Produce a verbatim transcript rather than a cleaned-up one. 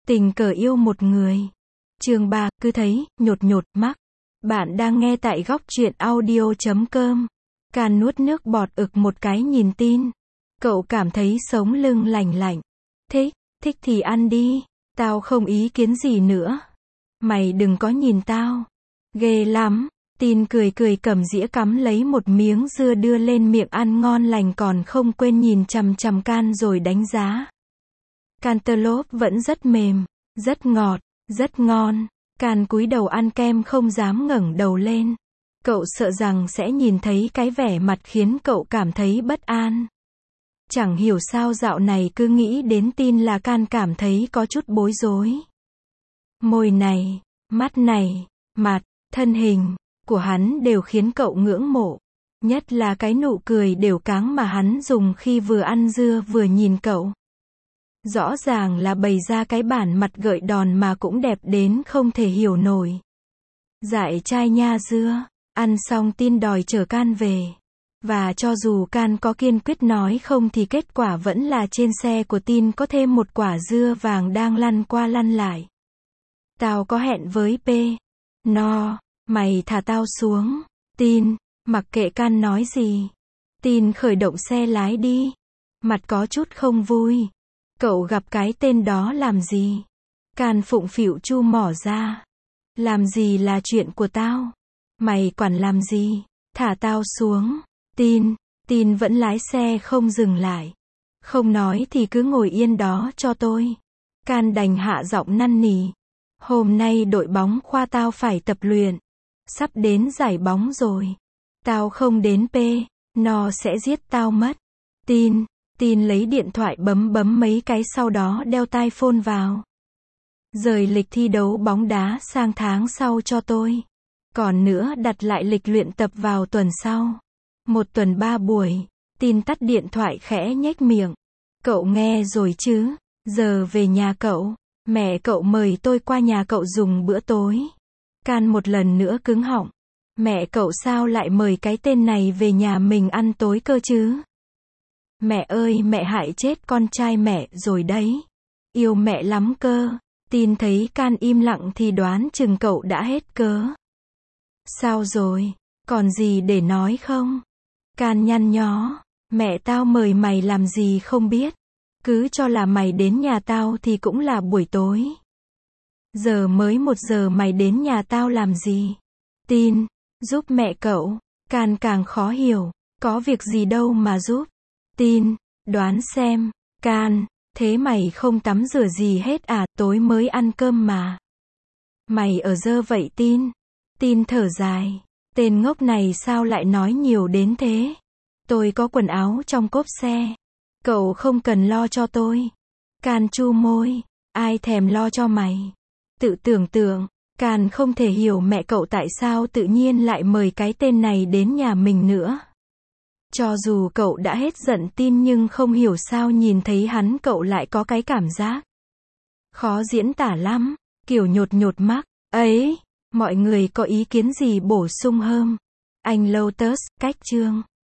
Tình cờ yêu một người. Chương ba, cứ thấy, nhột nhột mắt. Bạn đang nghe tại góc truyện audio chấm com. Can nuốt nước bọt ực một cái nhìn tin. Cậu cảm thấy sống lưng lành lạnh. Thích, thích thì ăn đi. Tao không ý kiến gì nữa. Mày đừng có nhìn tao. Ghê lắm. Tin cười cười cầm dĩa cắm lấy một miếng dưa đưa lên miệng ăn ngon lành còn không quên nhìn chằm chằm Can rồi đánh giá. Cantaloupe vẫn rất mềm, rất ngọt, rất ngon. Can cúi đầu ăn kem không dám ngẩng đầu lên. Cậu sợ rằng sẽ nhìn thấy cái vẻ mặt khiến cậu cảm thấy bất an. Chẳng hiểu sao dạo này cứ nghĩ đến Tin là Can cảm thấy có chút bối rối. Môi này, mắt này, mặt, thân hình của hắn đều khiến cậu ngưỡng mộ. Nhất là cái nụ cười đều cáng mà hắn dùng khi vừa ăn dưa vừa nhìn cậu. Rõ ràng là bày ra cái bản mặt gợi đòn mà cũng đẹp đến không thể hiểu nổi. Dại trai nha dưa. Ăn xong Tin đòi chở Can về. Và cho dù Can có kiên quyết nói không thì kết quả vẫn là trên xe của Tin có thêm một quả dưa vàng đang lăn qua lăn lại. Tao có hẹn với P. No. Mày thả tao xuống. Tin. Mặc kệ Can nói gì. Tin khởi động xe lái đi. Mặt có chút không vui. Cậu gặp cái tên đó làm gì? Can phụng phịu chu mỏ ra. Làm gì là chuyện của tao? Mày quản làm gì? Thả tao xuống. Tin. Tin vẫn lái xe không dừng lại. Không nói thì cứ ngồi yên đó cho tôi. Can đành hạ giọng năn nỉ. Hôm nay đội bóng khoa tao phải tập luyện. Sắp đến giải bóng rồi. Tao không đến P. Nó sẽ giết tao mất. Tin. Tin lấy điện thoại bấm bấm mấy cái sau đó đeo tai phone vào. Rời lịch thi đấu bóng đá sang tháng sau cho tôi. Còn nữa đặt lại lịch luyện tập vào tuần sau. Một tuần ba buổi. Tin tắt điện thoại khẽ nhếch miệng. Cậu nghe rồi chứ? Giờ về nhà cậu. Mẹ cậu mời tôi qua nhà cậu dùng bữa tối. Can một lần nữa cứng họng. Mẹ cậu sao lại mời cái tên này về nhà mình ăn tối cơ chứ? Mẹ ơi, mẹ hại chết con trai mẹ rồi đấy. Yêu mẹ lắm cơ. Tin thấy Can im lặng thì đoán chừng cậu đã hết cớ. Sao rồi? Còn gì để nói không? Can nhăn nhó. Mẹ tao mời mày làm gì không biết. Cứ cho là mày đến nhà tao thì cũng là buổi tối. Giờ mới một giờ mày đến nhà tao làm gì? Tin. Giúp mẹ cậu. Can càng khó hiểu. Có việc gì đâu mà giúp. Tin. Đoán xem. Can. Thế mày không tắm rửa gì hết à? Tối mới ăn cơm mà. Mày ở dơ vậy Tin. Tin thở dài. Tên ngốc này sao lại nói nhiều đến thế? Tôi có quần áo trong cốp xe. Cậu không cần lo cho tôi. Can chu môi. Ai thèm lo cho mày. Tự tưởng tượng. Can không thể hiểu mẹ cậu tại sao tự nhiên lại mời cái tên này đến nhà mình nữa. Cho dù cậu đã hết giận Tin nhưng không hiểu sao nhìn thấy hắn cậu lại có cái cảm giác khó diễn tả lắm, kiểu nhột nhột mắt. Ấy, mọi người có ý kiến gì bổ sung hơn? Anh Lotus, cách chương.